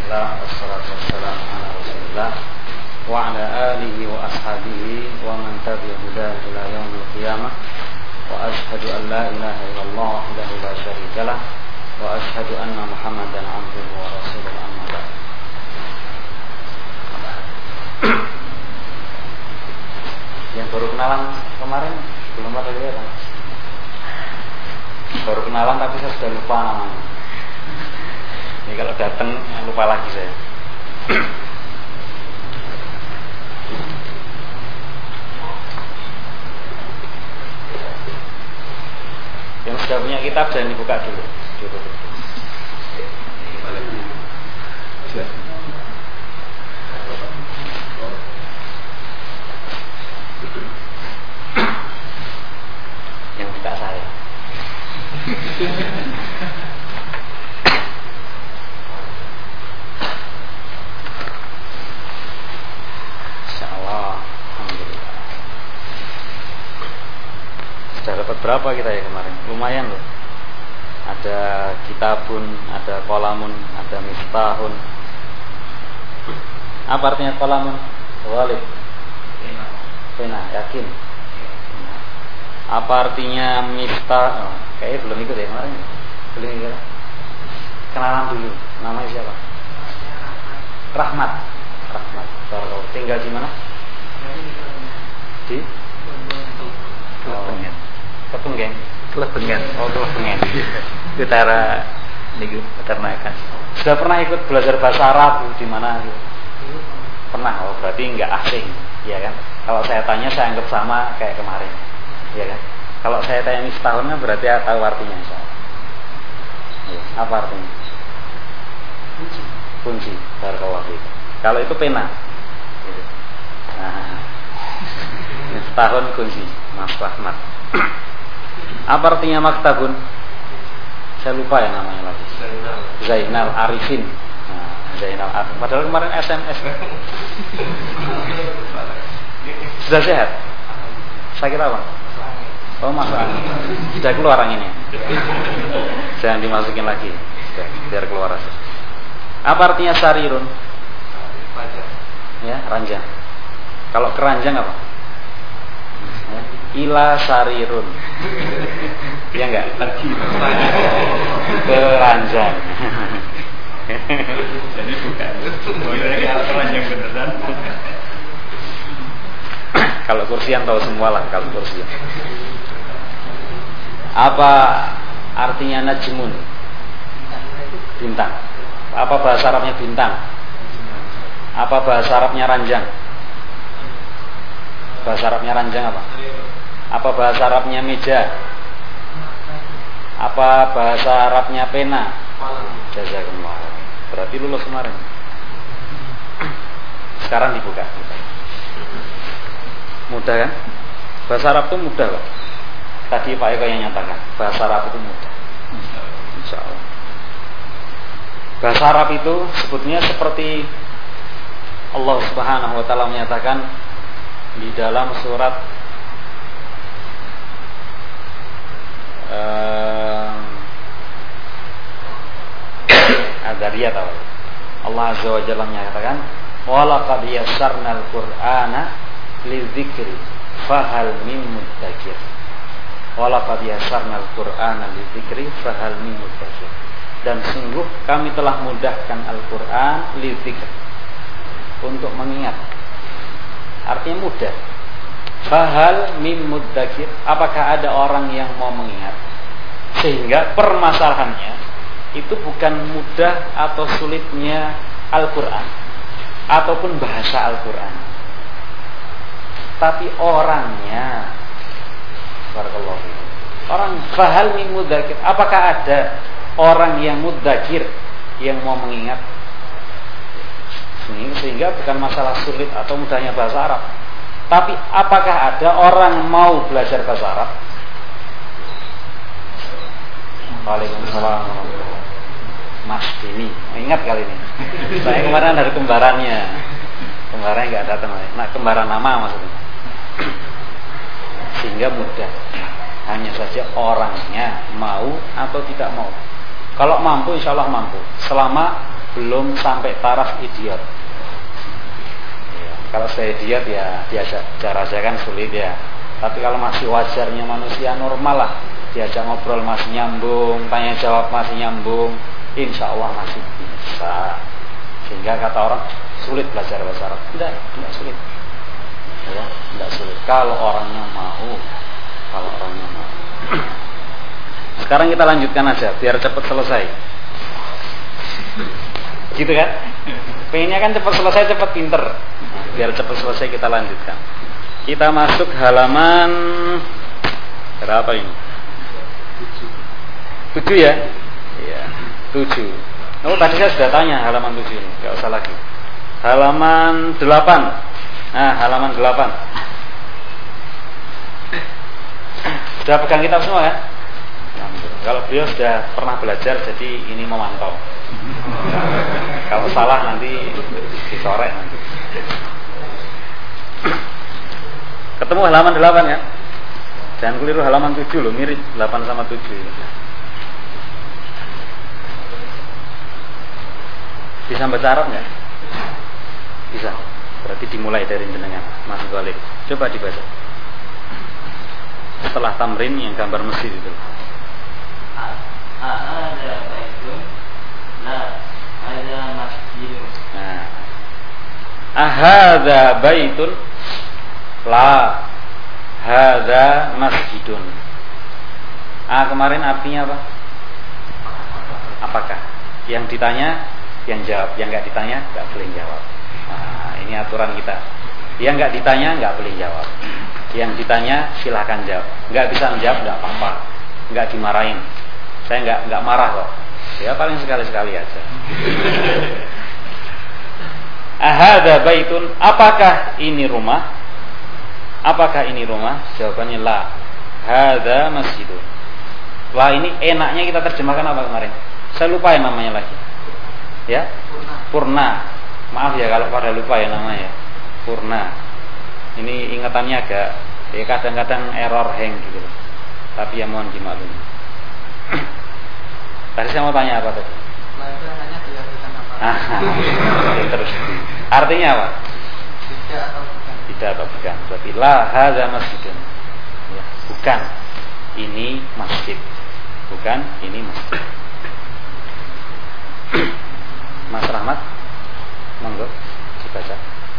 Alhamdulillah wassalatu wassalamu ala Rasulillah wa ala alihi wa ashabihi wa man tabi'a hudahu ila yaumil qiyamah. Wa ashhadu an la ilaha illallah wahdahu la syarika lah wa ashhadu anna Muhammadan abduhu wa rasuluhu amma ba'd. Yang baru kenalan kemarin belum ada lihat kan? Baru kenalan tapi saya sudah lupa namanya. Ini kalau datang lupa lagi saya. Yang sudah punya kitab jangan dibuka dulu. Yang buka saya. Insyaallah, alhamdulillah. Sudah dapat berapa kita ya kemarin? Lumayan loh. Ada kitabun, ada kolamun, ada miftahun. Apa artinya kolamun? Walid. Pena, yakin. Apa artinya miftah? Oh, kayaknya belum ikut ya kemarin. Belum ikut. Kenalan dulu. Namanya siapa? Rahmat. Rahmat. Baru tinggal di mana? Di Klepengen. Klepengen. Klepengen. Oh, Klepengen. Utara niku peternakan. Sudah pernah ikut belajar bahasa Arab di mana gitu? Pernah. Oh, berarti enggak asing, ya kan? Kalau saya tanya saya anggap sama kayak kemarin. Ya kan? Kalau saya tanya ini setahunnya berarti tahu artinya insyaallah. Ya, apa artinya? Kunci. Kunci. Barakallahu fiik. Kalau itu pena. Gitu. Nah, setahun kunci. Mas Rahmat. Apa artinya maktabun? Saya lupa ya namanya lagi. Zainal Arifin. Nah, Zainal Arifin. Padahal kemarin SMS. Sudah sehat? Sakit apa? Oh, masalah. Sudah keluar anginnya. Jangan dimasukin lagi. Sudah, biar keluar aja. Apa artinya sarirun? Ya, ranjang. Kalau keranjang apa? Ya, ila sarirun. Ya enggak? Keranjang. Jadi bukan. Kalau keranjang beneran. Kalau kursian tahu semua lah kalau kursian. Apa artinya najmun? Bintang. Apa bahasa Arabnya bintang? Apa bahasa Arabnya ranjang? Bahasa Arabnya ranjang apa? Apa bahasa Arabnya meja? Apa bahasa Arabnya pena? Jazakumullah. Berarti lulus kemarin. Sekarang dibuka. Mudah kan? Bahasa Arab itu mudah loh. Tadi Pak Eko yang nyatakan bahasa Arab itu mudah. Insyaallah. Bahasa Arab itu sebetulnya seperti Allah Subhanahu wa taala menyatakan di dalam surat Ad-Dariyat. Allah Azza wa Jalla menyatakan wa laqad yassarnal Qur'ana lidzikri fahal min muddakir. Wa laqad yassarnal Qur'ana lidzikri fahal min muddakir. Dan sungguh kami telah mudahkan Al-Qur'an lidzikr, untuk mengingat. Artinya mudah. Fahal min muddakir, apakah ada orang yang mau mengingat? Sehingga permasalahannya itu bukan mudah atau sulitnya Al-Qur'an ataupun bahasa Al-Qur'an, tapi orangnya. Barakallahu fiik. Orang fahal min mudzakir, apakah ada orang yang mudzakir yang mau mengingat? Sehingga bukan masalah sulit atau mudahnya bahasa Arab, tapi apakah ada orang mau belajar bahasa Arab? Waalaikumsalam. Mas Dini, ingat kali ini. Saya kemarin dari kembarannya. Kembarannya nggak datang. Nah, kembaran nama maksudnya. Sehingga mudah. Hanya saja orangnya mau atau tidak mau. Kalau mampu, insya Allah mampu. Selama belum sampai taraf idiot. Ya, kalau saya idiot ya biasa, cara saya kan sulit ya. Tapi kalau masih wajarnya manusia normal lah, diajak ngobrol masih nyambung, tanya jawab masih nyambung, insya Allah masih bisa. Sehingga kata orang sulit belajar bahasa Arab. Tidak sulit. Ya, tidak sulit. Kalau orangnya mau. Sekarang kita lanjutkan aja, biar cepat selesai. Gitu kan? Pengennya kan cepat selesai, cepat pinter. Biar cepat selesai kita lanjutkan. Kita masuk halaman berapa ini? 7 ya? Iya, 7. Oh, tadi saya sudah tanya halaman 7 ini, enggak usah lagi. Halaman 8. Nah, halaman 8. Sudah pegang kitab semua kan? Kalau beliau sudah pernah belajar, jadi ini memantau. Kalau salah nanti disorek nanti. Ketemu halaman 8 ya? Jangan keliru halaman 7 loh, mirip 8 sama 7 ini. Bisa baca Arab nggak? Bisa. Berarti dimulai dari jenengan, Mas Walid. Coba dibaca. Setelah tamrin yang gambar masjid itu. Ada baitun, la ada masjid. Nah, ahadza baitun, la hadza masjidun. Kemarin artinya apa? Apakah? Yang ditanya yang jawab, yang nggak ditanya nggak boleh jawab. Nah, ini aturan kita. Yang nggak ditanya nggak boleh jawab. Yang ditanya silahkan jawab. Nggak bisa menjawab nggak apa-apa, nggak dimarahin. Saya nggak marah kok. Ya paling sekali-sekali aja. Ahadza baitun, apakah ini rumah? Apakah ini rumah? Jawabannya la. Hadza masjidun. La ini enaknya kita terjemahkan apa kemarin? Saya lupa ya namanya lagi. Ya? Purna. Maaf ya kalau pada lupa ya namanya. Purna. Ini ingatannya agak kadang-kadang error hang gitu. Tapi ya mohon dimaklumi. Tadi saya mau tanya apa tadi? Hanya diartikan apa? Terus. Artinya apa? Tidak atau bukan. Tidak atau bukan. Berarti la hadza masjidun. Ya, bukan. Ini masjid. Bukan ini masjid. Mas Rahmat, monggo dibaca.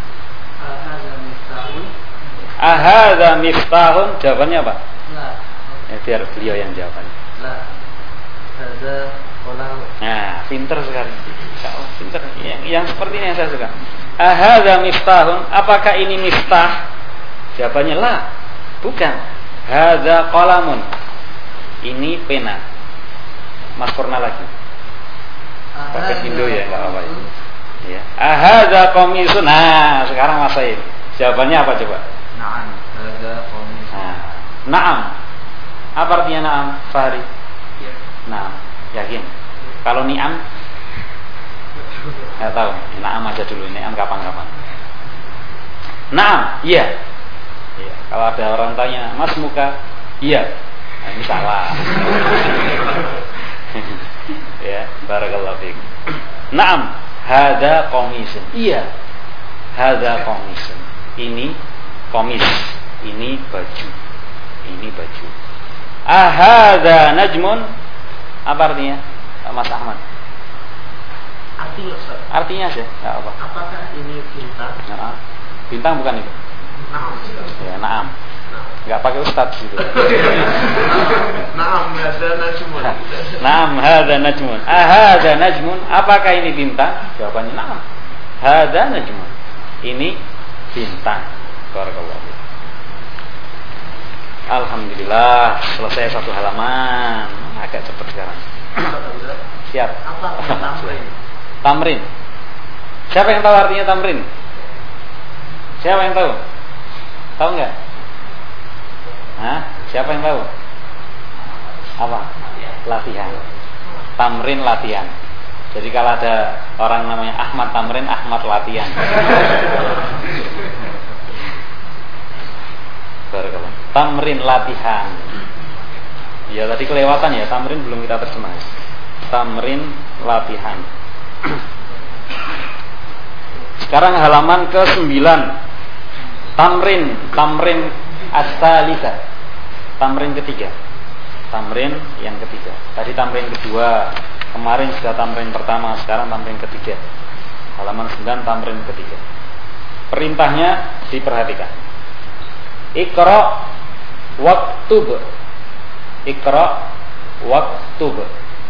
Ahadza miftahun. Jawabannya apa? La. Biar beliau yang jawabannya. La. Hadza qalam. Nah, pinter sekali. Insyaallah pinter. Yang seperti ini yang saya suka. Ahadza miftahun. Apakah ini miftah? Jawabannya la. Bukan. Hadza qalamun. Ini pena. Mas Purna lagi. Pakai Indo ya, enggak apa-apa ya. Ya. Ahadza qamisun. Nah, sekarang Mas Said. Jawabannya apa coba? Na'am. Hadza qamisun. Naam. Apa artinya naam, Fahri? Ya. Naam. Yakin? Kalau ni'am? Enggak tahu. Naam aja dulu. Ni'am kapan-kapan. Naam. Iya. Iya. Kalau ada orang tanya, "Mas muka?" Iya. Nah, ini salah. Ya, barakallahu fiik. Naam, hadza qamisun. Iya. Hadza qamisun. Ini qamis, ini baju. Ini baju. Ahadza najmun. Apa artinya? Mas Ahmad. Artinya Ustaz. Artinya aja, enggak apa. Apakah ini bintang? Nah, bintang bukan itu. Naam. Ya, naam. Enggak pakai ustaz gitu. Naam hadza najmun. Naam hadza najmun. Ahadza najmun. Apakah ini bintang? Jawabannya naam. Hadza najmun. Ini bintang. Barakallahu. Alhamdulillah selesai satu halaman. Agak cepat sekarang. Siap. Apa tamrin? Tamrin. Siapa yang tahu artinya tamrin? Siapa yang tahu? Tahu nggak? Hah? Siapa yang tahu? Apa? Latihan. Tamrin latihan. Jadi kalau ada orang namanya Ahmad Tamrin, Ahmad latihan. Barakallah. Tamrin latihan. Ya tadi kelewatan ya, tamrin belum kita terjemah. Tamrin latihan. Sekarang halaman ke-9. Tamrin as-salisa. Tamrin ketiga. Tamrin yang ketiga. Tadi tamrin kedua, kemarin sudah tamrin pertama, sekarang tamrin ketiga. Halaman 9 tamrin ketiga. Perintahnya diperhatikan. Iqra waktub. Iqra waktub.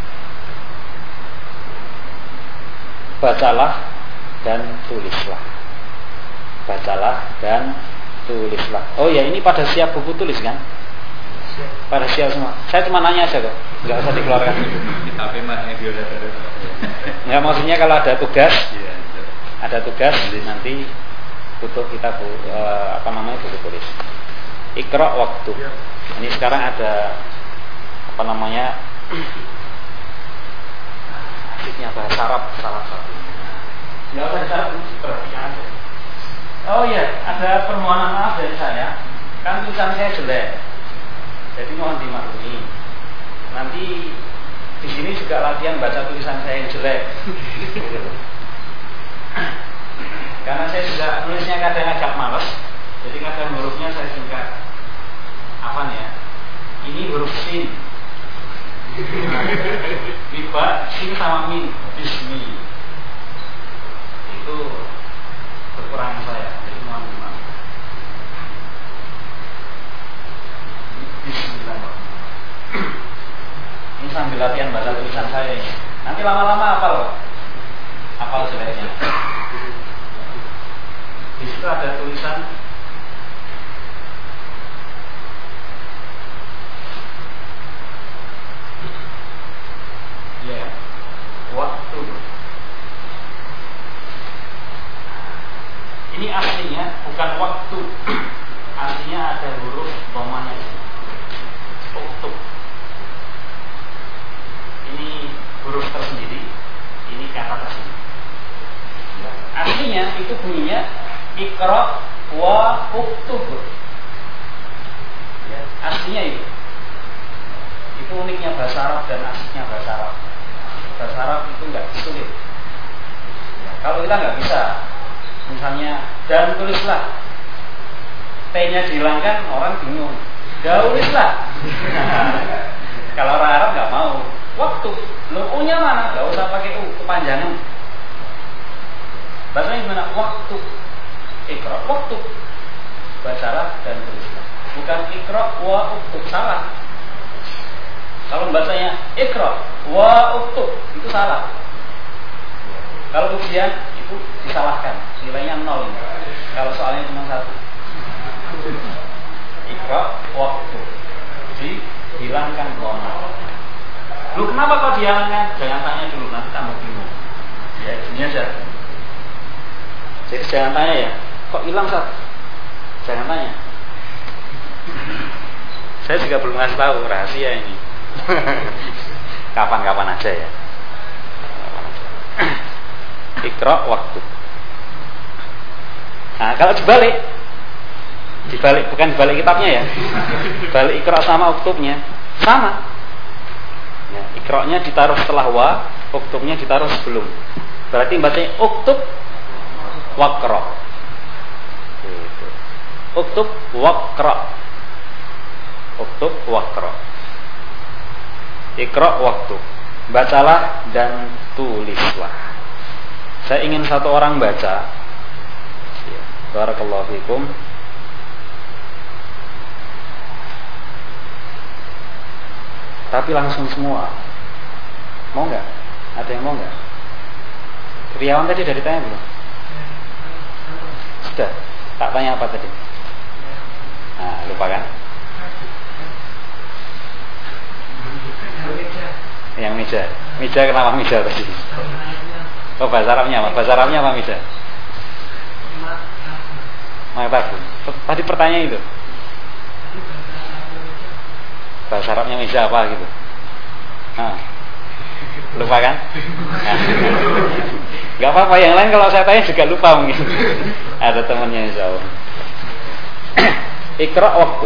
Bacalah dan tulislah. Bacalah dan tulislah. Oh ya, ini pada siap buku tulis kan? Pada siap semua. Saya cuma nanya aja kok, nggak usah dikeluarkan. Tapi mah biodata. Nggak, maksudnya kalau ada tugas, nanti butuh kita buku tulis. Iqra waktu. Ini sekarang ada hadisnya bahasa Arab salah satu. Nggak usah dicatat, perhatikan aja. Oh iya, ada permohonan maaf dari saya. Kan tulisan saya jelek, jadi mohon dimaklumi. Nanti di sini juga latihan baca tulisan saya yang jelek. Karena saya juga nulisnya kadang agak malas, jadi kadang hurufnya saya singkat. Apa nih ya? Ini huruf sin. Biba, sin sama min, bismi. Itu kekurangan saya, jadi mohon dimaaf. Bismillahirrahmanirrahim. Ini sambil latihan baca tulisan saya ini. Nanti lama-lama hafal jeleknya. Di situ ada tulisan ya, waktu. Ini aslinya bukan waktu. Aslinya ada huruf domanya ini. Waktu. Ini huruf tersendiri. Ini kata tersendiri. Ya. Aslinya itu bunyinya Iqra wa uktub. Ya, aslinya itu. Itu uniknya bahasa Arab dan aslinya bahasa Arab. Bahasa Arab itu enggak sulit. Ya, kalau kita nggak bisa, misalnya dan tulislah, T-nya dihilangkan, orang bingung. Tulislah. Kalau orang Arab nggak mau. Waktu, lo U-nya mana? Nggak usah pakai U, kepanjangan. Bahasanya gimana? Waktu. Iqra waktu. Bacalah dan tulislah. Bukan Iqra wa uktub, salah. Kalau bacanya Iqra wa uktub, itu salah. Kalau ujian itu disalahkan, nilainya 0. Kalau soalnya cuma 1. Iqra waktu. Dihilangkan koma. Lu kenapa kok dihilangkan? Jangan tanya dulu, nanti kamu bingung. Ya, ini aja. Jadi jangan tanya ya, kok hilang Sat? Jangan tanya. Saya juga belum ngasih tahu, rahasia ini. Kapan-kapan aja ya. Iqra waktu. Nah, kalau dibalik bukan dibalik kitabnya ya. Balik Iqra sama uktubnya sama. Ya, Iqra-nya ditaruh setelah wa, uktubnya ditaruh sebelum. Berarti bacanya uktub waqra. Gitu. Uktub waqra. Uktub waqra. Iqra waktu. Bacalah dan tulislah. Saya ingin satu orang baca. Barakallahu fikum. Tapi langsung semua. Mau nggak? Ada yang mau nggak? Riawan tadi udah ditanya belum? Sudah. Tak tanya apa tadi? Nah, lupa kan? Yang meja. Meja kenapa meja tadi? Oh, bahasa Arabnya apa? Bahasa Arabnya apa meja? Maktabun. Tadi pertanyaan itu. Bahasa Arabnya meja apa gitu? Nah, lupa kan? Nah. Gak apa-apa, yang lain kalau saya tanya juga lupa mungkin. Ada temannya insyaallah. Iqra waktu.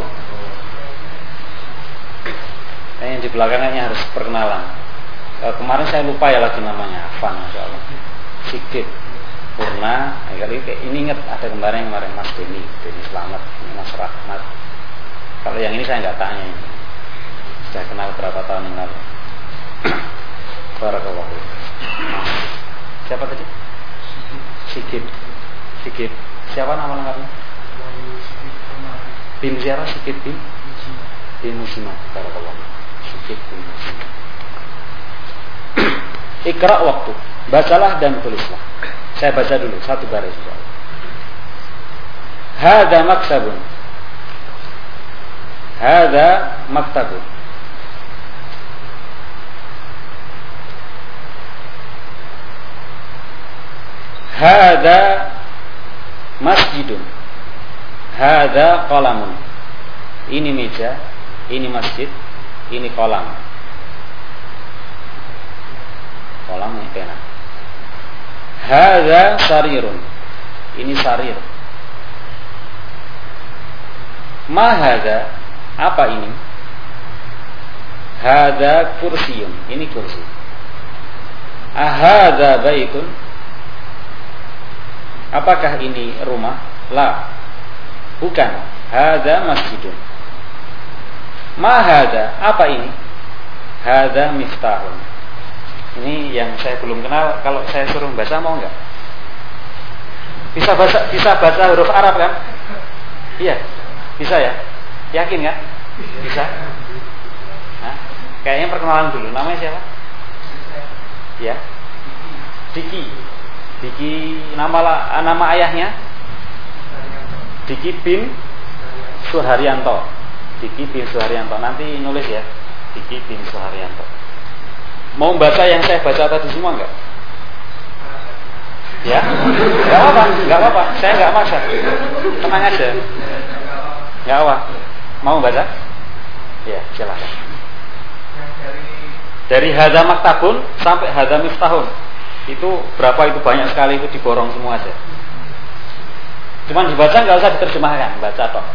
Yang di belakangnya harus perkenalan. Kemarin saya lupa ya lagi namanya Afan, insyaallah. Sikit. Purna. Kali ini ingat ada kemarin Mas Denny Slamet, Mas Rahmat. Kalau yang ini saya nggak tanya ini. Sudah kenal berapa tahun yang lalu. Barakallahu. Siapa tadi? Sigit. Siapa nama lengkapnya? Bin siapa? Sigit bin Musima. Barakallahu. Sigit bin Musima. Ikra waktu. Bacalah dan tulislah. Saya baca dulu satu baris. Hada maktabun. Hada maktabun. Hada masjidun. Hada qalamun. Ini meja, ini masjid, ini kolam. Kolam ini pena. Hada sarirun. Ini sarir. Ma hada? Apa ini? Hada kursiyun. Ini kursi. Ahada baitun? Apakah ini rumah? La. Bukan. Hada masjidun. Ma hada? Apa ini? Hada miftahun. Ini yang saya belum kenal. Kalau saya suruh baca mau enggak? Bisa baca huruf Arab kan? Iya. Bisa ya? Yakin kan? Bisa? Hah? Kayaknya perkenalan dulu. Namanya siapa? Ya. Diki nama ayahnya? Diki bin Suharyanto. Diki bin Suharyanto. Nanti nulis ya. Diki bin Suharyanto. Mau baca yang saya baca tadi semua enggak? Ya? Enggak apa-apa. Saya enggak maksa. Tenang aja. Enggak apa. Mau baca? Ya, silakan. Dari hadza maktabun sampai hadza miftahun. Itu berapa itu banyak sekali itu diborong semua aja. Cuman dibaca enggak usah diterjemahkan, baca toh.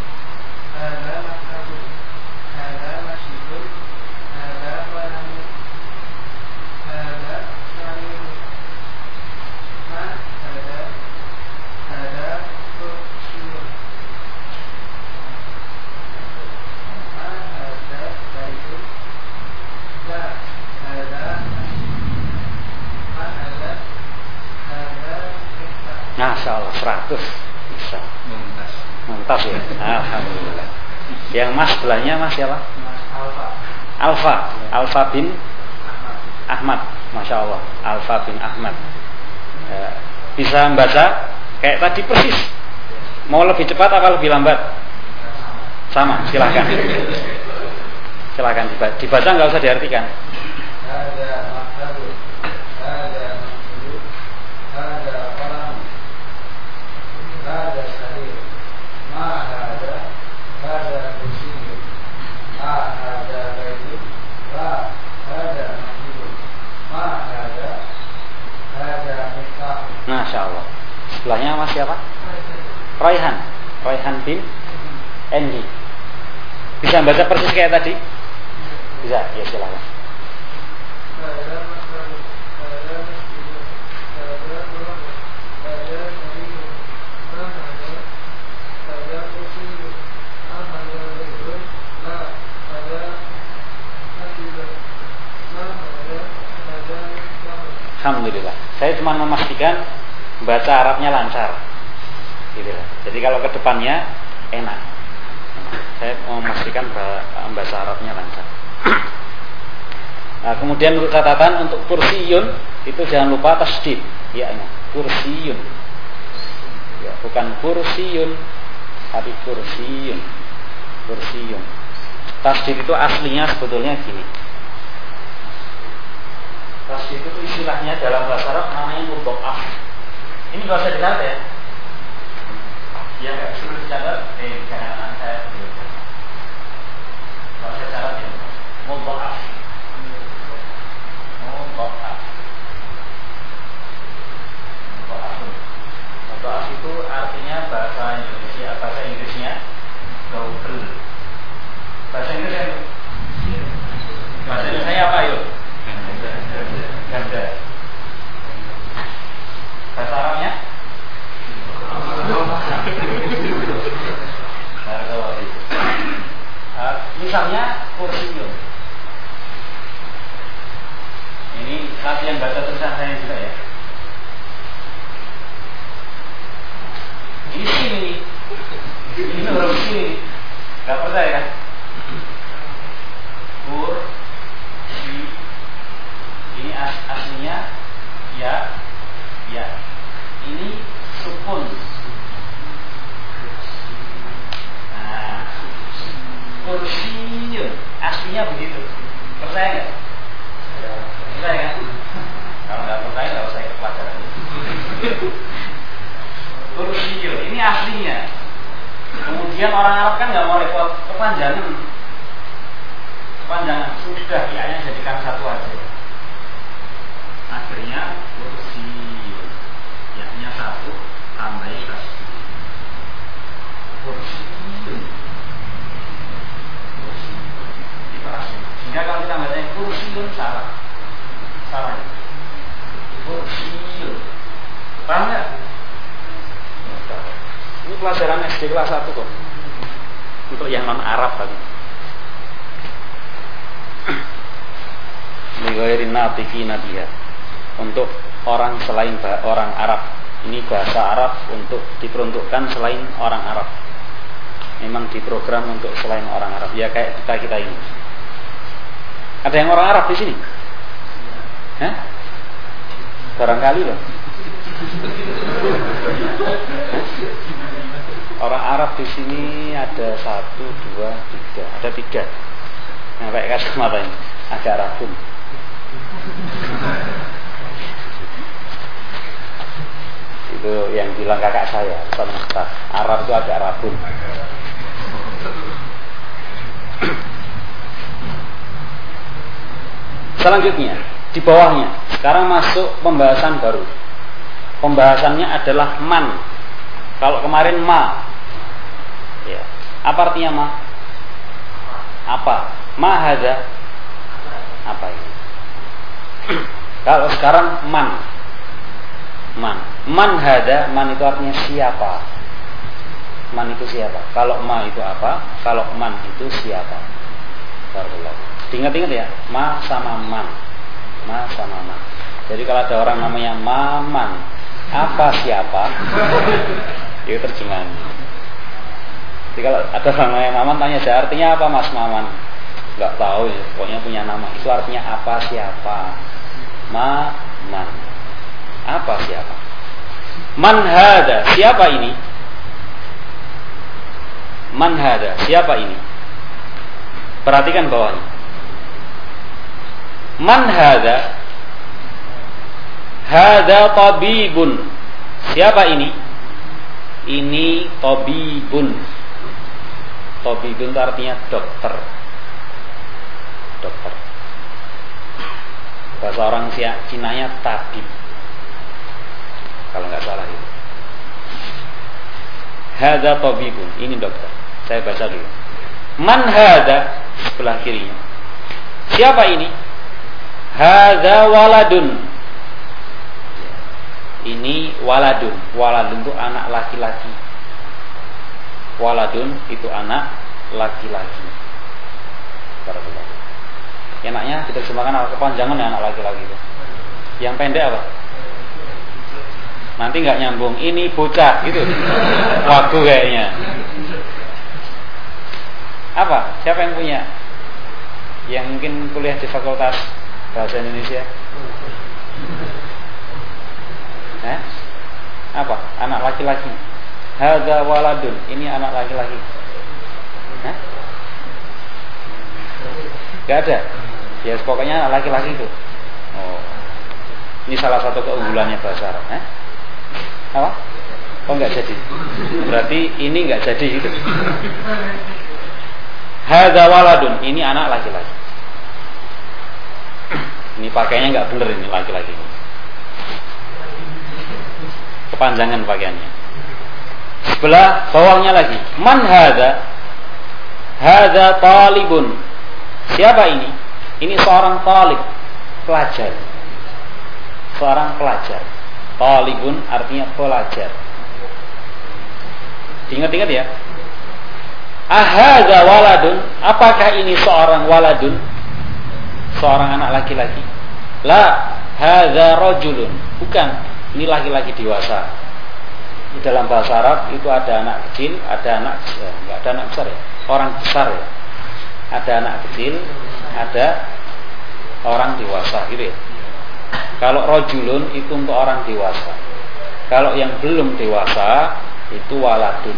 Masya Allah 100 bisa. Mantap ya. Alhamdulillah. Yang mas sebelahnya mas siapa? Alfa bin Ahmad. Masya Allah. Alfa bin Ahmad. Bisa membaca kayak tadi persis. Mau lebih cepat apa lebih lambat? Sama. Silakan. Silakan dibaca nggak usah diartikan. Masya Allah. Sebelahnya mas siapa? Raihan bin Endi. Bisa baca persis kayak tadi? Bisa, ya silakan. Alhamdulillah. Saya cuma memastikan baca Arabnya lancar. Gitu. Jadi kalau ke depannya enak. Saya mau memastikan bahasa Arabnya lancar. Nah, kemudian untuk catatan untuk kursiyun itu jangan lupa tasdid. Ya, kursiyun. Ya, bukan kursiyun, tapi kursiyun. Kursiyun. Tasdid itu aslinya sebetulnya gini. Tasdid itu istilahnya dalam bahasa Arab namanya mudha'af. Ini kalau saya dicatat ya. Ya enggak suruh dicatat. Jangan saya dulu. Kalau saya catat ya. Mudha'af. Mudha'af itu artinya bahasa Inggrisnya double. Bahasa Inggrisnya apa yuk? Ganda. Bahasa Arab orang Arab kan nggak mau repot kepanjangan. Sudah ya jadikan satu aja. Akhirnya kursi ya satu tambahin kasih. Kursi. Sehingga kalau kita baca kursiun salah. Kursiun. Paham nggak? Ini pelajaran SD kelas 1 kok. Untuk yang non Arab tadi. Lighairi natiqina biha. Untuk orang selain orang Arab. Ini bahasa Arab untuk diperuntukkan selain orang Arab. Memang diprogram untuk selain orang Arab. Ya kayak kita ini. Ada yang orang Arab di sini? Hah? Barangkali loh. Orang Arab di sini ada 1, 2, 3. Ada 3. Nah, pakai kacamata ini. Agak rabun. Itu yang bilang kakak saya, Ustaz. Arab itu agak rabun. Selanjutnya, di bawahnya, sekarang masuk pembahasan baru. Pembahasannya adalah man. Kalau kemarin ma, ya. Apa artinya ma? Apa? Ma hadza? Apa ini? Kalau sekarang man. Man hadza, man itu artinya siapa? Man itu siapa? Kalau ma itu apa? Kalau man itu siapa? Barakallahu. Ingat-ingat ya, ma sama man. Jadi kalau ada orang namanya maman, apa siapa? Itu terjemahan. Jadi kalau ada orang namanya maman, tanya saya artinya apa mas maman? Gak tahu ya, pokoknya punya nama. Itu artinya apa siapa? Man. Apa siapa? Man hada, siapa ini? Man hada, siapa ini? Perhatikan bawahnya. Man hada? Hada tabibun. Siapa ini? Ini tabibun. Tabibun itu artinya dokter. Bahasa orang Cinanya tabib. Kalau nggak salah itu. Hada tabibun. Ini dokter. Saya baca dulu. Man hada? Sebelah kirinya. Siapa ini? Hadza waladun. Ini waladun. Waladun itu anak laki-laki. Waladun itu anak laki-laki. Barakallahu. Enaknya diterjemahkan kepanjangan ya anak laki-laki itu. Yang pendek apa? Nanti nggak nyambung. Ini bocah gitu. Wagu kayaknya. Apa? Siapa yang punya? Yang mungkin kuliah di fakultas Bahasa Indonesia. Apa? Anak laki-laki. Hadza waladun. Ini anak laki-laki. Gak ada. Ya pokoknya anak laki-laki itu. Oh. Ini salah satu keunggulannya bahasa Arab. Apa? Oh nggak jadi. Berarti ini nggak jadi gitu. Hadza waladun. Ini anak laki-laki. Ini pakainya nggak bener ini laki-laki. Kepanjangan pakaiannya. Sebelah bawahnya lagi. Man hadza? Hadza talibun. Siapa ini? Ini seorang talib, pelajar. Seorang pelajar. Talibun artinya pelajar. Ingat-ingat ya. Ahadza waladun? Apakah ini seorang waladun? Seorang anak laki-laki. La, hadza rajulun. Bukan, ini laki-laki dewasa. Di dalam bahasa Arab itu ada anak kecil, ada anak enggak ada anak besar ya. Orang besar ya. Ada anak kecil, ada orang dewasa gitu ya. Kalau rajulun itu untuk orang dewasa. Kalau yang belum dewasa itu waladun.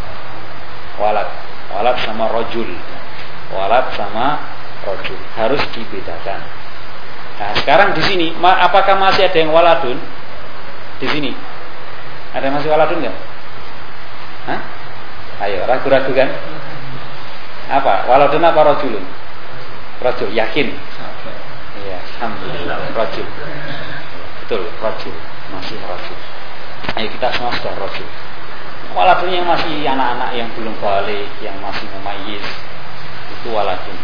Walad sama rajul. Walad sama rajul harus dibedakan. Nah, sekarang di sini apakah masih ada yang waladun? Di sini ada masih waladun nggak? Ayo, ragu-ragu kan? Apa? Waladun apa rajulun? Rajul, yakin? Iya, alhamdulillah, rajul. Betul, rajul. Masih rajul. Ayo kita semua sudah rajul. Waladun yang masih anak-anak yang belum balik, yang masih mumayyiz, itu waladun.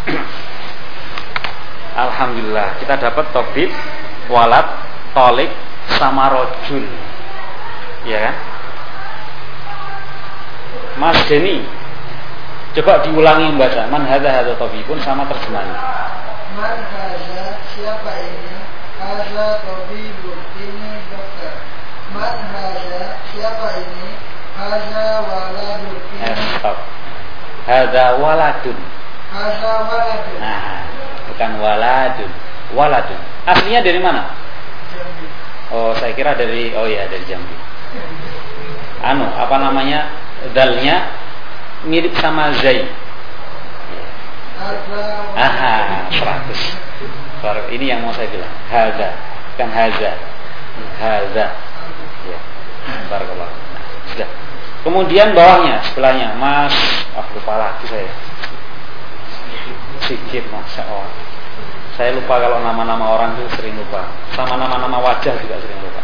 Alhamdulillah, kita dapat tobit, walad, tolik, sama rajul. Iya kan? Mas Denny, coba diulangi membaca. Man hadza tabibun sama terjemahannya. Man hadza, siapa ini? Hadza tabibun, ini dokter. Man hadza, siapa ini? Hadza waladun, ini. Stop. Hadza waladun. Hadza waladun. Nah, bukan waladun. Waladun. Aslinya dari mana? Jambi. Oh, saya kira dari dari Jambi. Apa namanya? Dalnya mirip sama zai. Aha, 100. Ini yang mau saya bilang. Hadza, bukan haza. Hadza. Ya. Barakallah. Nah, sudah. Kemudian bawahnya, sebelahnya, Mas, lupa lagi saya. Sikit, Masya Allah. Saya lupa kalau nama-nama orang itu sering lupa. Sama nama-nama wajah juga sering lupa.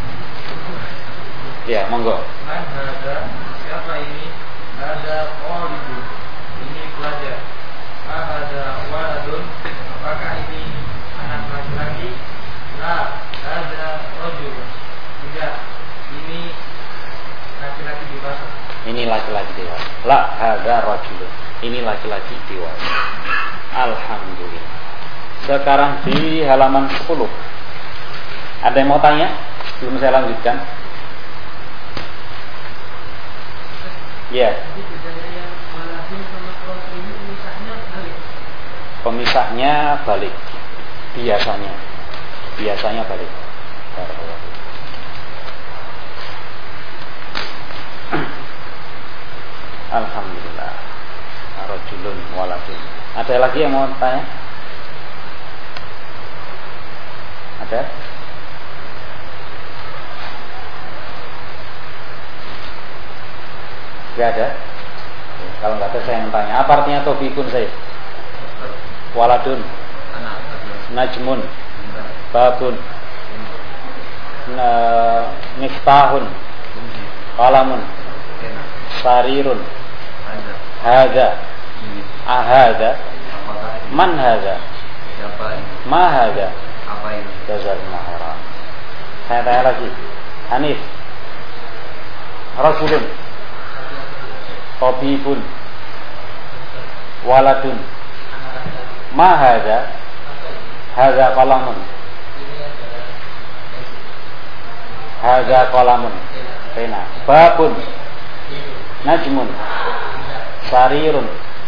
Ya, monggo. Siapa ini? Ada qalibun. Ini pelajar. Ada waladun. Apakah ini anak laki-laki? La, ada rajulun. Tidak. Ini laki-laki dewasa. Ini laki-laki dewasa. La, ada rajulun. Ini laki-laki dewasa. Alhamdulillah. Sekarang di halaman 10. Ada yang mau tanya? Sebelum saya lanjutkan. Ya. Pemisahnya balik. Biasanya balik. Alhamdulillah. Rajulun waladun. Ada lagi yang mau tanya? Ada? Tidak ada? Kalau nggak ada saya yang tanya. Apa artinya tobikun saya? Waladun, najmun, babun, miftahun, qalamun, sarirun, hadza, ahadza, man hadza, ma hadza, jazakumullah khairan. Saya tanya lagi. Hanif, rajulun, tabibun, waladun, ma hadza, hadza qalamun, hadza qalamun, pena, babun, najmun, sarirun.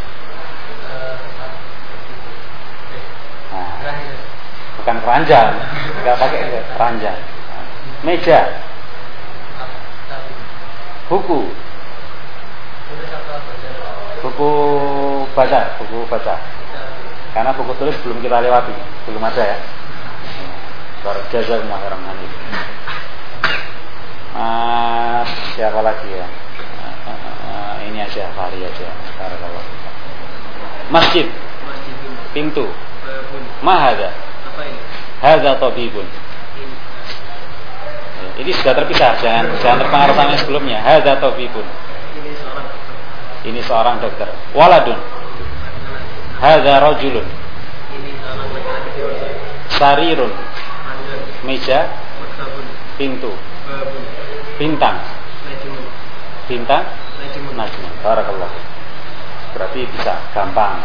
Nah, bukan keranjang, enggak pakai keranjang. Meja, buku baca. Karena buku tulis belum kita lewati, belum ada ya. Jazakumullah khairan. Mas, siapa lagi ya? Ini aja, Fahri aja. Barakallah. Masjid, pintu. Ma hadza? Hadza tabibun. Ini sudah terpisah, jangan terpengaruh sama yang sebelumnya. Hadza tabibun. Ini seorang dokter. Waladun. Hadza rajulun. Sarirun. Meja. Pintu. Bintang. Bintang. Najmun. Barakallah. Berarti bisa gampang.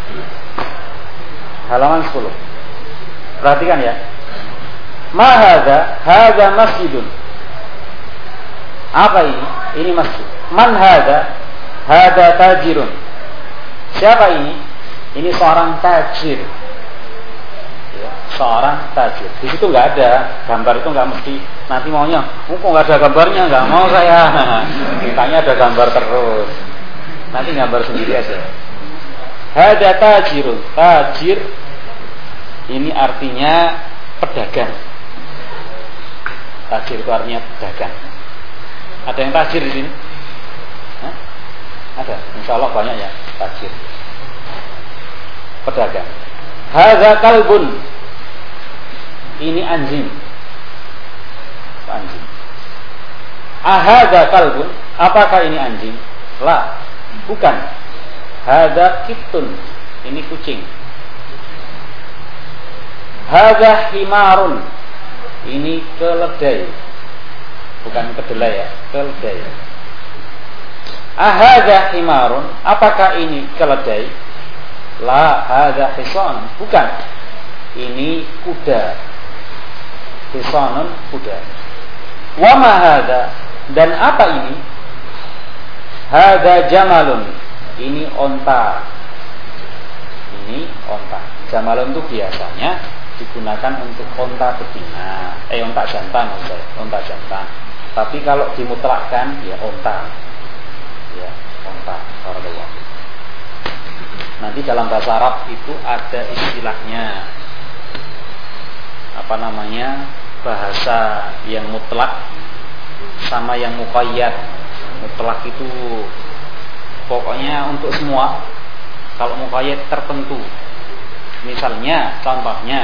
Halaman 10. Perhatikan ya. Ma hadza? Hadza masjidun. Apa ini? Ini masjid. Man hadza? Hadza tajirun. Siapa ini? Ini seorang tajir. Ya, seorang tajir. Di situ nggak ada gambar, itu nggak mesti. Nanti maunya, kok nggak ada gambarnya? Nggak mau saya. Mintanya ada gambar terus. Nanti gambar sendiri aja. Hadza tajirun. Tajir ini artinya pedagang. Tajir itu artinya pedagang. Ada yang tajir di sini? Hah? Ada, insya Allah banyak ya tajir. Pedagang. Hadza kalbun. Ini anjing. Anjing. Ahadza kalbun. Apakah ini anjing? La, bukan. Hadza kittun. Ini kucing. Hadza himarun. Ini keledai. Bukan kedelai ya, keledai. Ahadza himarun. Apakah ini keledai? La, hadza hisan. Bukan. Ini kuda. Hisanun, kuda. Wa ma hadza. Dan apa ini? Hadza jamalun. Ini onta. Ini onta. Jamalun itu biasanya digunakan untuk onta betina, onta jantan, onta jantan. Tapi kalau dimutlakkan ya onta. Ya, onta. Barakallahu. Nanti dalam bahasa Arab itu ada istilahnya apa namanya? Bahasa yang mutlak sama yang muqayyad. Mutlak itu pokoknya untuk semua. Kalau muqayyad tertentu. Misalnya, contohnya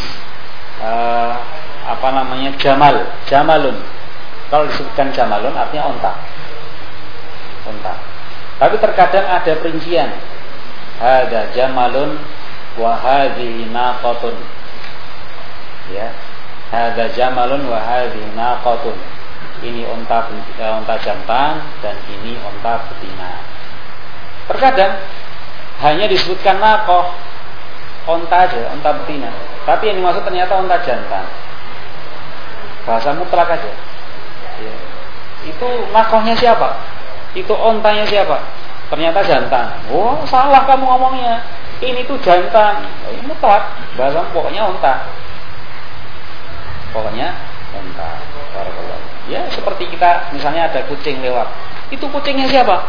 apa namanya? Jamalun. Kalau disebutkan jamalun artinya onta. Onta. Tapi terkadang ada perincian. Hadza jamalun wa hadhihi naqatun. Ya. Hadza jamalun wa hadhihi naqatun. Ini onta jantan dan ini onta betina. Terkadang hanya disebutkan naqah, onta aja, onta betina. Tapi yang dimaksud ternyata onta jantan. Bahasa mutlak aja. Ya. Itu naqahnya siapa? Itu ontanya siapa? Ternyata jantan. Oh, salah kamu ngomongnya. Ini tuh jantan. Ini mutlak. Bahasa pokoknya onta. Pokoknya onta. Ya, seperti kita misalnya ada kucing lewat. Itu kucingnya siapa?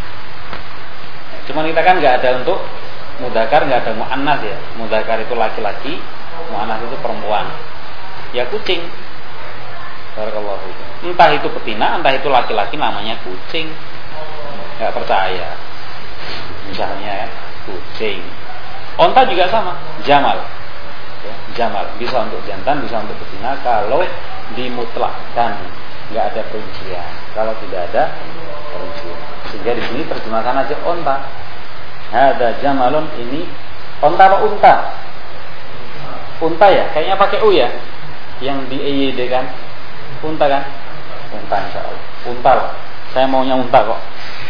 Cuman kita kan nggak ada untuk mudzakkar, nggak ada muannats ya. Mudzakkar itu laki-laki, muannats itu perempuan. Ya kucing. Barakallahu fikum. Entah itu betina, entah itu laki-laki, namanya kucing. Nggak percaya. Misalnya ya, kucing. Onta juga sama, jamal. Ya, jamal bisa untuk jantan, bisa untuk betina kalau dimutlakkan, nggak ada perincian. Kalau tidak ada perincian, sehingga di sini terjemahkan aja onta. Hadza jamalun, ini onta apa unta? Unta ya, kayaknya pakai u ya, yang di EYD kan, unta kan? Unta insyaallah. Unta loh. Saya maunya unta kok.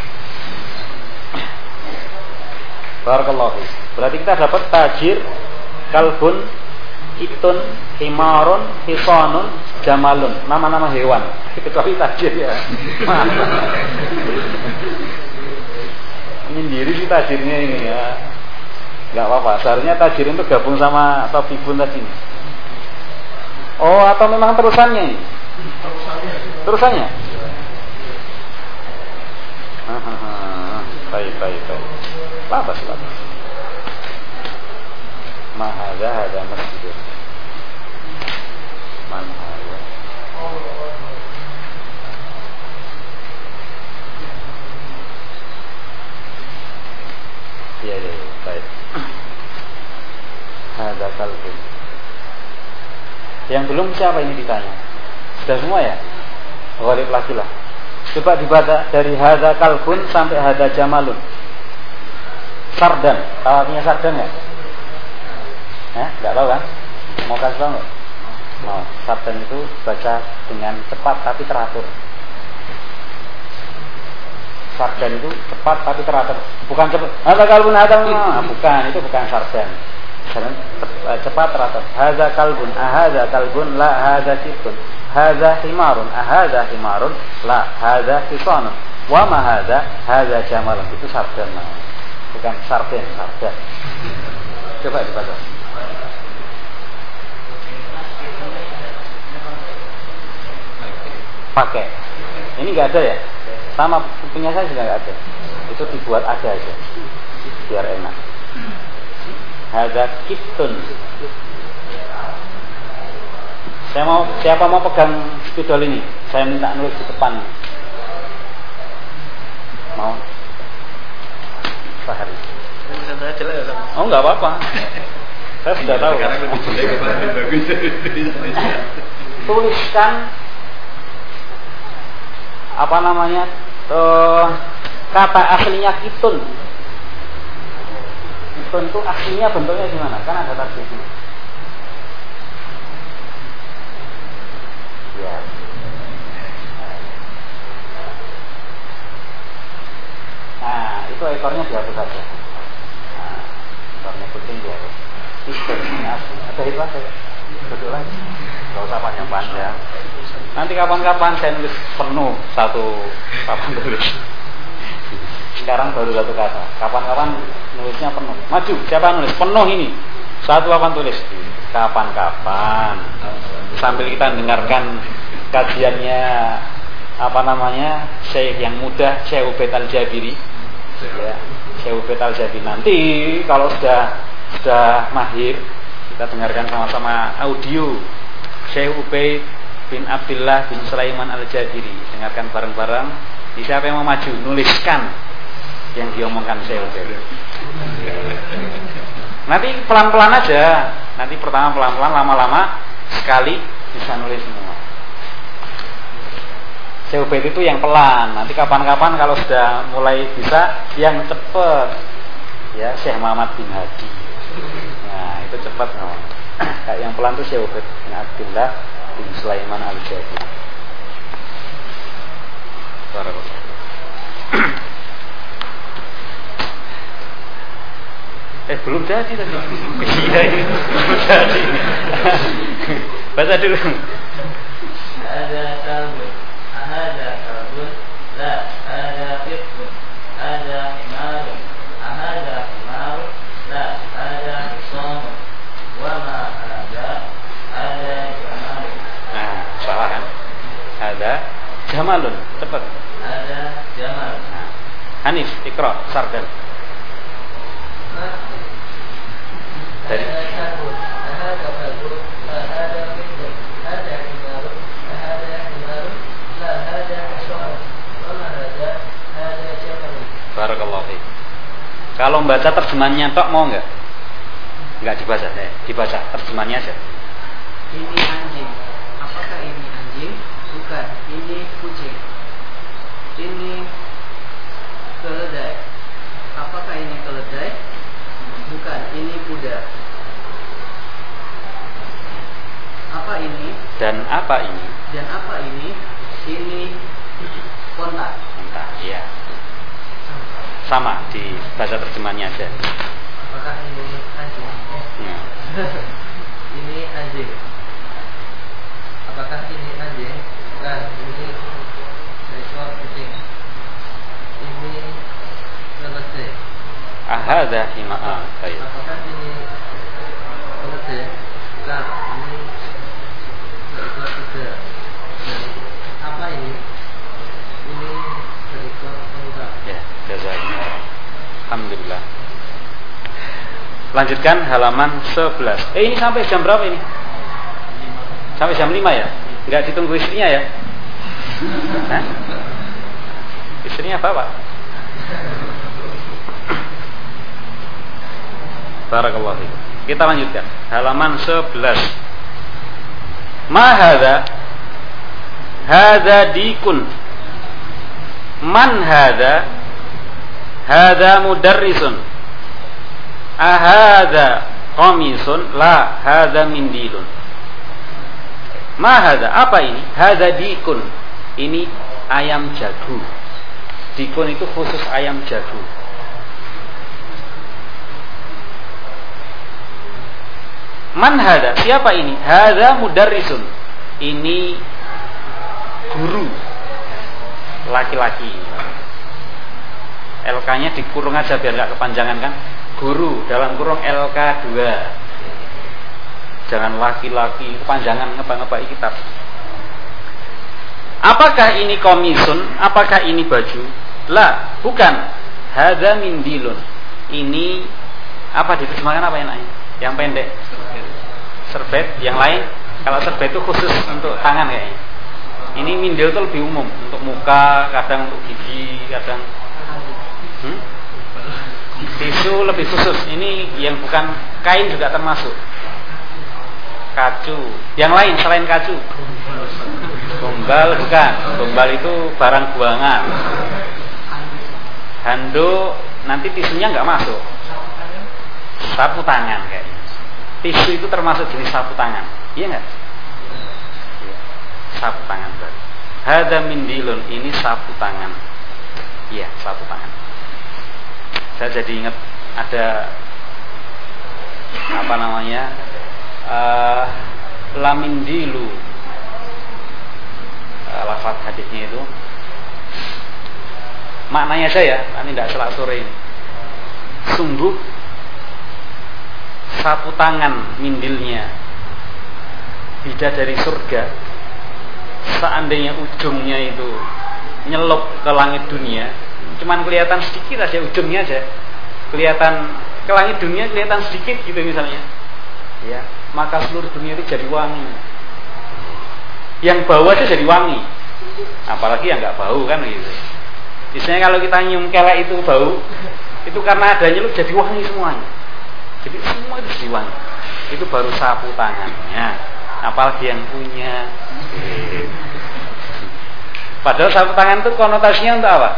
Barakallahu fiik. Berarti kita dapat tajir, kalbun, kitun, himarun, hisanun, jamalun. Nama-nama hewan. Kecuali tajir ya. Menyendiri sih tajirnya ini ya. Gak apa-apa. Seharusnya tajir itu gabung sama tabibun tadi. Oh, atau memang terusannya ini? Terusannya? Baik. Labas. Mahadha masjid. Manhadha. Ya, baik. Hadza kalbun. Yang belum siapa ini ditanya? Sudah semua ya? Ghalib lagi lah. Coba dibaca dari hadza kalbun sampai hadza jamalun. Sardan, tahu artinya sardan ya? Enggak tahu kan? Mau kasih tahu enggak? Mau. Sardan itu baca dengan cepat tapi teratur. Sardan itu cepat tapi teratur. Bukan cepat. Hadza kalbun bukan, itu bukan sardan. Cepat teratur. Hadza kalbun, hadza kalbun, la hadza kittun. Hadza himarun, hadza himarun, la hadza hisanun. Wa ma hadza jamalun. Itu sardan. Bukan sarden, sardan. Coba dibaca. Pakai. Ini enggak ada ya? Sama punya saya juga enggak ada. Itu dibuat ada aja. Biar enak. Hadza kittun. Siapa mau pegang spidol ini? Saya minta nulis di depan. Mau? sehari. Saya jelek ya. Oh enggak apa-apa. Saya sudah tahu. Sekarang lebih jelek kemarin bagus dari Indonesia. Tuliskan apa namanya kata aslinya kitun. Kitun itu aslinya bentuknya gimana? Kan ada targetnya. Ya. Nah, itu ekornya dihapus saja. Nah, ekornya kucing dihapus. Kitun ini asli. Ada itu aja. Betul lagi. Gak usah panjang-panjang. Nanti kapan-kapan saya nulis penuh satu papan tulis. Sekarang baru satu kata. Kapan-kapan nulisnya penuh. Maju, siapa nulis? Penuh ini. Satu papan tulis. Kapan-kapan. Sambil kita dengarkan kajiannya apa namanya Syekh yang muda, Syekh Ubaid Al-Jabiri. Ya, Syekh Ubaid Al-Jabiri. Nanti kalau sudah mahir, kita dengarkan sama-sama audio Syekh Ubaid bin Abdullah bin Sulaiman Al-Jabiri. Dengarkan bareng-bareng. Di siapa yang mau maju, nuliskan yang diomongkan Syekh Ubaid. Nanti pelan-pelan aja. Nanti pertama pelan-pelan, lama-lama sekali bisa nulis semua. Syekh Ubaid itu yang pelan. Nanti kapan-kapan kalau sudah mulai bisa yang cepet. Ya, Syekh Muhammad bin Hadi. Nah, itu cepat no. Kayak yang pelan tuh Syekh Ubaid bin Abdullah bin Sulaiman Al-Jabiri. Belum jadi tadi. Iya ini belum jadi. Baca dulu. Ada kalbun, ada kalbun, la ada qitun, ada himarun, ada himarun, la ada hisamun, wa ma ada jamalun. Nah, salah kan? Ada jamalun, cepat. Ada jamal. Nah, Hanif, Iqra, Sardan. Dari Ada kalbun, ada kalbun, la ada qitun, ada himarun, ada himarun, la ada hisamun, wa ma ada jamalun. Barakallahu fiik. Kalau membaca terjemahannya tok mau enggak? Enggak dibaca, dibaca terjemahannya aja. Ini anjing. Apakah ini anjing? Bukan. Ini kucing. Ini keledai. Apakah ini keledai? Bukan. Ini kuda. Apa ini? Dan apa ini? Dan apa ini? Ini kontak. Entah, iya. Sama dibaca terjemahannya aja. Apakah ini anjing? Nah. Ini anjing. Apakah ini anjing? Bukan. Ini seekor kucing. Ini keledai. Ahadha hima'a. Baik. Apakah ini keledai? Bukan. Ini seekor kuda. Dan apa ini? Ini seekor unta. Ya, jazakallah. Alhamdulillah. Lanjutkan halaman 11. Ini sampai jam berapa ini? Sampai jam 5 ya? Enggak ditunggu istrinya ya? Hah? Istrinya apa, Pak? Barakallahu fiik. Kita lanjutkan. Halaman 11. Ma hadza? Hadza dikun. Man hadza? Hadza mudarrisun. Ahadza qamisun? La, hadza mindilun. Ma hadza? Apa ini? Hadza dikun. Ini ayam jago. Dikun itu khusus ayam jago. Man hadza? Siapa ini? Hadza mudarrisun. Ini guru laki-laki. LK-nya dikurung aja biar gak kepanjangan kan. Guru dalam kurung LK2. Jangan laki-laki kepanjangan ngebak-ngebaki kitab. Apakah ini komisun? Apakah ini baju? La, bukan. Hadza mindilun. Ini apa diterjemahkan apa enaknya? Yang pendek. Serbet, yang lain kalau serbet itu khusus untuk tangan kayaknya. Ini mindil itu lebih umum untuk muka, kadang untuk gigi, kadang Tisu lebih khusus. Ini yang bukan kain juga termasuk. Kacu. Yang lain selain kacu. Gombal bukan. Gombal itu barang buangan. Handuk nanti tisunya nggak masuk. Sapu tangan kayaknya. Tisu itu termasuk jenis sapu tangan. Iya nggak? Sapu tangan berarti. Hada mindilun, ini sapu tangan. Iya, sapu tangan. Saya jadi ingat ada apa namanya? Lamindilu. Lafaz hadisnya itu. Maknanya saya, ini tidak salah sore ini. Sungguh sapu tangan mindilnya bidadari surga, seandainya ujungnya itu nyelup ke langit dunia, cuman kelihatan sedikit aja ujungnya aja, kelihatan ke langit dunia kelihatan sedikit gitu misalnya, ya, maka seluruh dunia itu jadi wangi. Yang bau aja jadi wangi, apalagi yang nggak bau kan gitu. Biasanya kalau kita nyium kelek itu bau, itu karena ada nyelup jadi wangi semuanya. Jadi semua itu jadi wangi. Itu baru sapu tangannya. Apalagi yang punya. Padahal sapu tangan itu konotasinya untuk apa?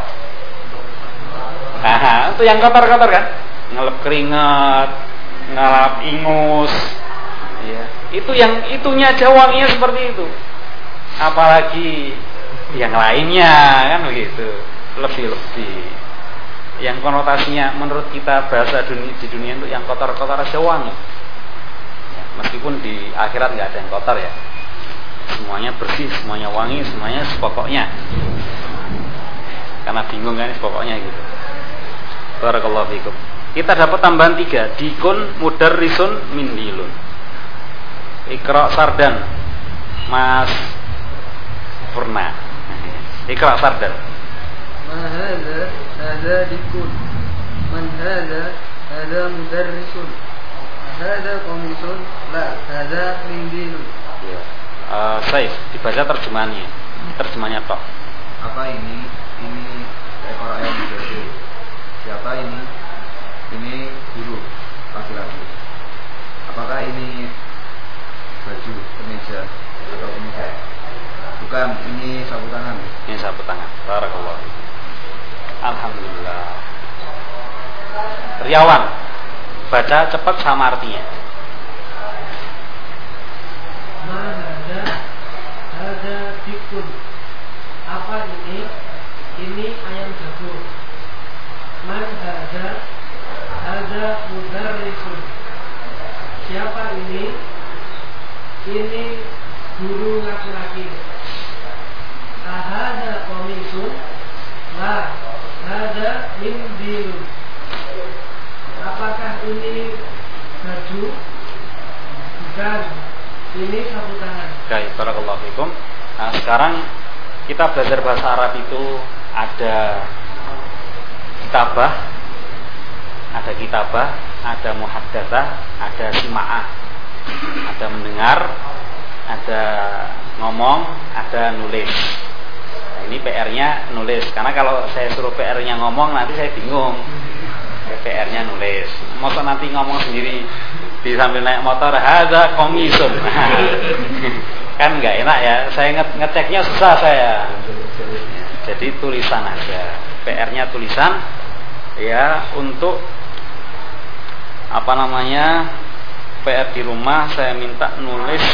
Untuk yang kotor-kotor kan? Ngelap keringat, ngelap ingus. Ya. Itu yang itunya aja wanginya seperti itu. Apalagi yang lainnya kan begitu. Lebih-lebih. Yang konotasinya menurut kita bahasa di dunia itu yang kotor-kotor aja wangi. Meskipun di akhirat nggak ada yang kotor ya, semuanya bersih, semuanya wangi, semuanya sepokoknya. Karena bingung kan sepokoknya gitu. Barakallahu fikum. Kita dapat tambahan 3, dikun mudarrisun mindilun. Iqra sardan, Mas Purna. Iqra sardan. Ma hadza dikun. Man hadza mudarrisun. Hadza qamisun, la hadza mindilun. Ya. Saif, dibaca terjemahannya. Terjemahannya toh. Apa ini? Ini ekor ayam jatuh. Siapa ini? Ini guru laki-laki. Apakah ini baju, kemeja atau kemeja? Bukan, ini sapu tangan. Ini sapu tangan. Barakallah. Alhamdulillah. Riawan, baca cepat sama artinya. Ada dikun. Apa ini? Ini ayam jago. Man ada mudarrisun. Siapa ini? Ini guru laki-laki. Ahada qamisun. La hada mindilun. Apakah ini baju? Bukan. Ini sapu tangan. Baik, barakallahu fikum. Nah, sekarang kita belajar bahasa Arab itu ada kitabah, ada muhaddatsah, ada sima'ah. Ada mendengar, ada ngomong, ada nulis. Nah, ini PR-nya nulis. Karena kalau saya suruh PR-nya ngomong nanti saya bingung. PR-nya nulis. Masa nanti ngomong sendiri di sambil naik motor, hadza qamisun. Kan nggak enak ya. Saya ngeceknya susah saya. Jadi tulisan aja. PR-nya tulisan ya, untuk apa namanya? PR di rumah saya minta nulis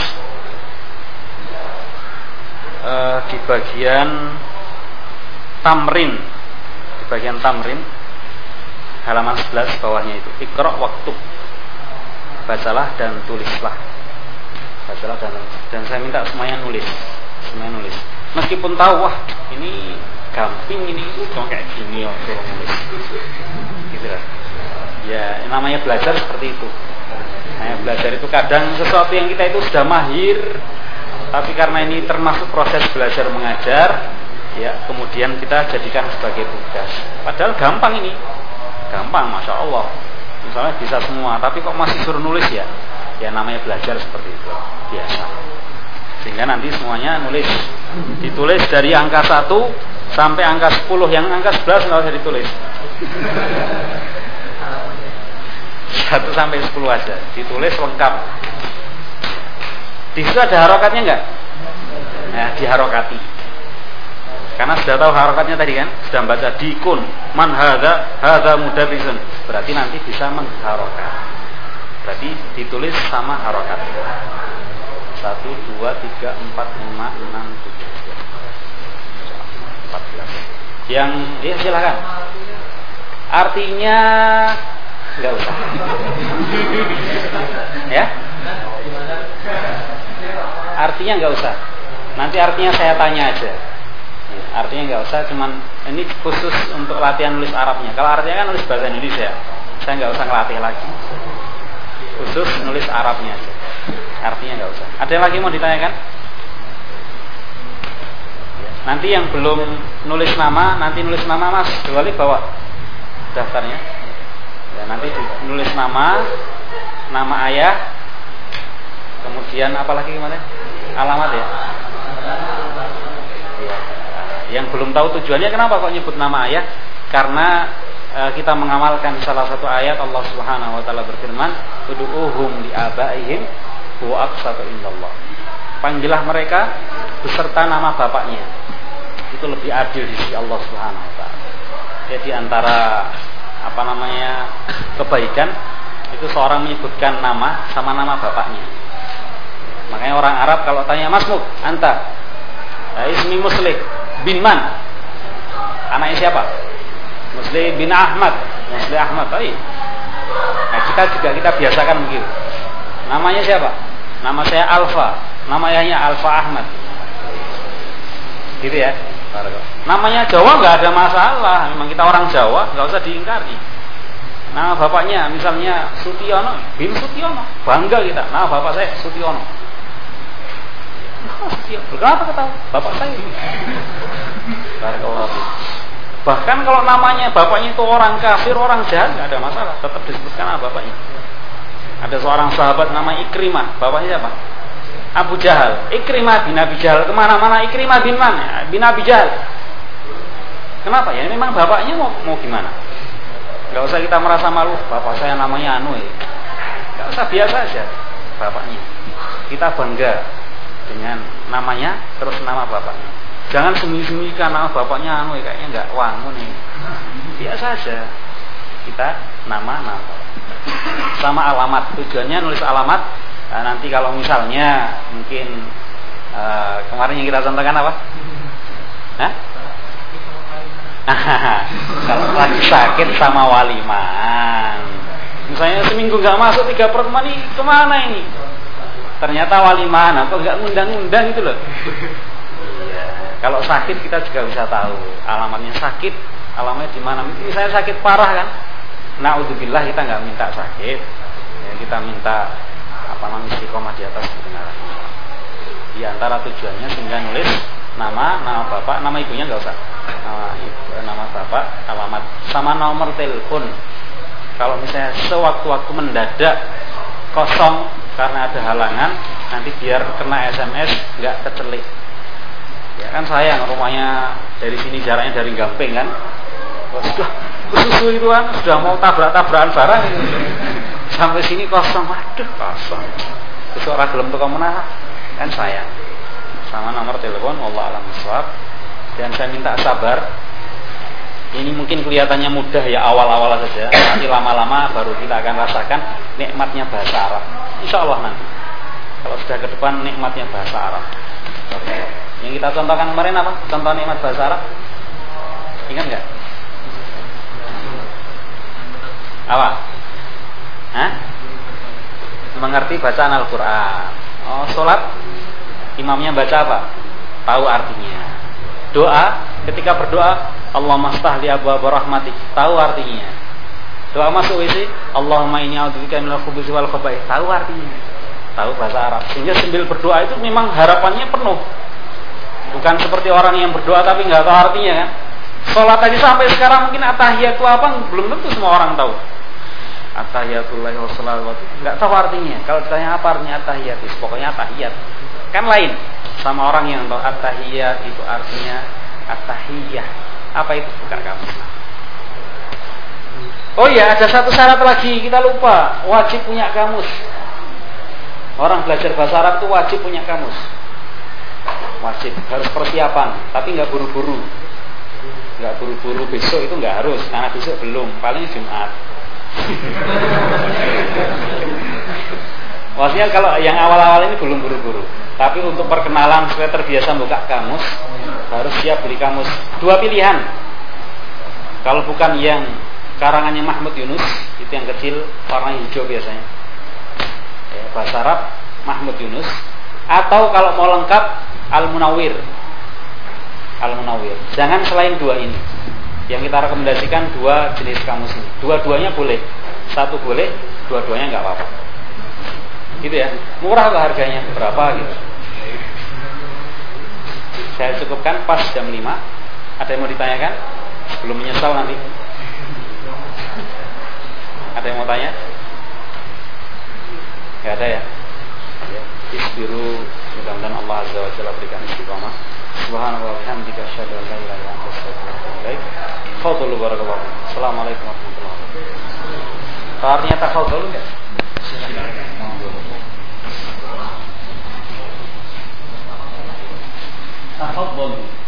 di bagian tamrin. Di bagian tamrin halaman 11 bawahnya itu Iqra waktub, bacalah dan tulislah. Bacalah dan saya minta semuanya nulis. Meskipun tahu wah ini gamping, ini cuma kayak gini suruh nulis. Gitu lah. Ya, namanya belajar seperti itu. Nah, belajar itu kadang sesuatu yang kita itu sudah mahir, tapi karena ini termasuk proses belajar mengajar, ya kemudian kita jadikan sebagai tugas. Padahal gampang ini, gampang, masya Allah. Misalnya bisa semua, tapi kok masih suruh nulis ya? Ya namanya belajar seperti itu, biasa. Sehingga nanti semuanya nulis, ditulis dari angka 1 sampai angka 10, yang angka 11 nggak usah ditulis. 1 sampai 10 aja, ditulis lengkap. Di situ ada harokatnya enggak? Nah, diharokati. Karena sudah tahu harokatnya tadi kan, sudah baca dikun, man hadza mudarrisun. Berarti nanti bisa mengharokat. Berarti ditulis sama harokat. 1, 2, 3, 4, 5, 6, 7, 14. Yang ya silakan. Artinya enggak usah. Ya? Artinya enggak usah. Nanti artinya saya tanya aja. Ya, artinya enggak usah, cuman ini khusus untuk latihan nulis Arabnya. Kalau artinya kan nulis bahasa Indonesia, saya enggak usah ngelatih lagi. Khusus nulis Arabnya aja. Artinya enggak usah. Ada yang lagi mau ditanyakan? Nanti yang belum nulis nama, nanti nulis nama Mas, kembali bawa daftarnya. Ya, nanti nulis nama ayah, kemudian apa lagi kemarin? Alamat ya. Ya. Yang belum tahu tujuannya kenapa kok nyebut nama ayah? Karena kita mengamalkan salah satu ayat Allah Subhanahu wa taala berfirman, "Ud'uuhum li'abaihim huwa aqsatu indallah." Panggillah mereka beserta nama bapaknya. Itu lebih adil di sisi Allah Subhanahu wa taala. Jadi antara kebaikan itu seorang menyebutkan nama sama nama bapaknya. Makanya orang Arab kalau tanya Masmuk, anta, ismi Muslih bin man? Anaknya siapa? Muslih bin Ahmad. Muslih Ahmad. Baik. Nah, kita biasakan begitu. Namanya siapa? Nama saya Alfa. Namanya Alfa Ahmad. Gitu ya. Namanya Jawa nggak ada masalah. Memang kita orang Jawa, nggak usah diingkari. Nama bapaknya misalnya Sutiono bin Sutiono, bangga kita. Nama bapak saya Sutiono. Kenapa ketahui? Bapak saya. Bahkan kalau namanya bapaknya itu orang kafir, orang jahat, nggak ada masalah, tetap disebutkan nama bapaknya. Ada seorang sahabat nama Ikrimah, bapaknya siapa? Abu Jahal. Ikrimah bin Abi Jahal, kemana-mana Ikrimah bin mana? Bin Abi Jahal. Kenapa ya? Memang bapaknya mau gimana? Gak usah kita merasa malu, bapak saya namanya Anu ya. Gak usah, biasa aja bapaknya. Kita bangga dengan namanya, terus nama bapaknya. Jangan sembunyi-sembunyikan nama bapaknya Anu ya, kayaknya gak wangun nih. Biasa aja. Kita nama sama alamat. Tujuannya nulis alamat. Nah, nanti kalau misalnya mungkin kemarin yang kita contohkan apa? Hah? Kalau lagi sakit sama waliman, misalnya seminggu nggak masuk 3 pertemuan ini kemana ini? Ternyata waliman, apa nggak ngundang-ngundang gitu loh. Iya. Kalau sakit kita juga bisa tahu alamatnya sakit, alamatnya di mana. Misalnya sakit parah kan, naudzubillah kita nggak minta sakit, ya, kita minta istiqomah di atas kebenaran. Di antara tujuannya sehingga nulis nama bapak, nama ibunya nggak usah. Nama bapak, alamat, sama nomor telepon. Kalau misalnya sewaktu-waktu mendadak kosong karena ada halangan, nanti biar kena SMS nggak kecelik. Ya kan sayang, rumahnya dari sini jaraknya dari Gamping kan. Sudah susu itu kan sudah mau tabrak-tabrakan barang itu. Sampai sini kosong, waduh kosong. Besok ora gelem teko menah kan sayang. Sama nomor telepon, wallahu a'lam bishawab. Dan saya minta sabar. Ini mungkin kelihatannya mudah ya awal-awal saja, nanti lama-lama baru kita akan rasakan nikmatnya bahasa Arab. Insya Allah nanti. Kalau sudah ke depan nikmatnya bahasa Arab. Yang kita contohkan kemarin apa? Contoh nikmat bahasa Arab. Ingat nggak? Apa? Hah? Mengerti bacaan Al-Quran. Oh, sholat imamnya baca apa? Tahu artinya. Doa, ketika berdoa, Allahumma aftah li abwaab rahmatik, tahu artinya. Doa masuk WC, Allahumma inni a'udzubika minal khubuthi wal khaba'ith, tahu artinya. Tahu bahasa Arab. Sehingga sambil berdoa itu memang harapannya penuh. Bukan seperti orang yang berdoa tapi nggak tahu artinya kan. Sholat tadi sampai sekarang mungkin at-tahiyatu apa belum tentu semua orang tahu. At-tahiyatullahi wassalatu, nggak tahu artinya. Kalau ditanya apa artinya at-tahiyat, pokoknya tahiyat. Kan lain sama orang yang tahu at-tahiyat itu artinya at-tahiyah. Apa itu? Bukan kamu. Oh iya, ada satu syarat lagi kita lupa, wajib punya kamus. Orang belajar bahasa Arab itu wajib punya kamus. Wajib, harus persiapan, tapi nggak buru-buru. Nggak buru-buru besok itu nggak harus, karena besok belum, paling Jumat. Maksudnya kalau yang awal-awal ini belum buru-buru. Tapi untuk perkenalan supaya terbiasa buka kamus, harus siap beli kamus. Dua pilihan. Kalau bukan yang karangannya Mahmud Yunus, itu yang kecil, warna hijau biasanya. Ya, bahasa Arab Mahmud Yunus. Atau kalau mau lengkap Al-Munawwir. Al-Munawwir. Jangan selain dua ini. Yang kita rekomendasikan dua jenis kamus ini. Dua-duanya boleh. Satu boleh, dua-duanya nggak apa-apa. Gitu ya. Murah kok harganya, berapa gitu. Saya cukupkan pas jam 5. Ada yang mau ditanyakan? Belum menyesal nanti. Ada yang mau tanya? Gak ada ya? Isbiru, mudah-mudahan Allah Azza wa Jalla berikan istiqamah. Subhanallah wa bihamdika asyhadu an la ilaha illa anta astaghfiruka wa atubu ilaik. Fadhlu barakallahu. Assalamualaikum warahmatullahi wabarakatuh. Artinya tafadhol enggak? Tafadhol.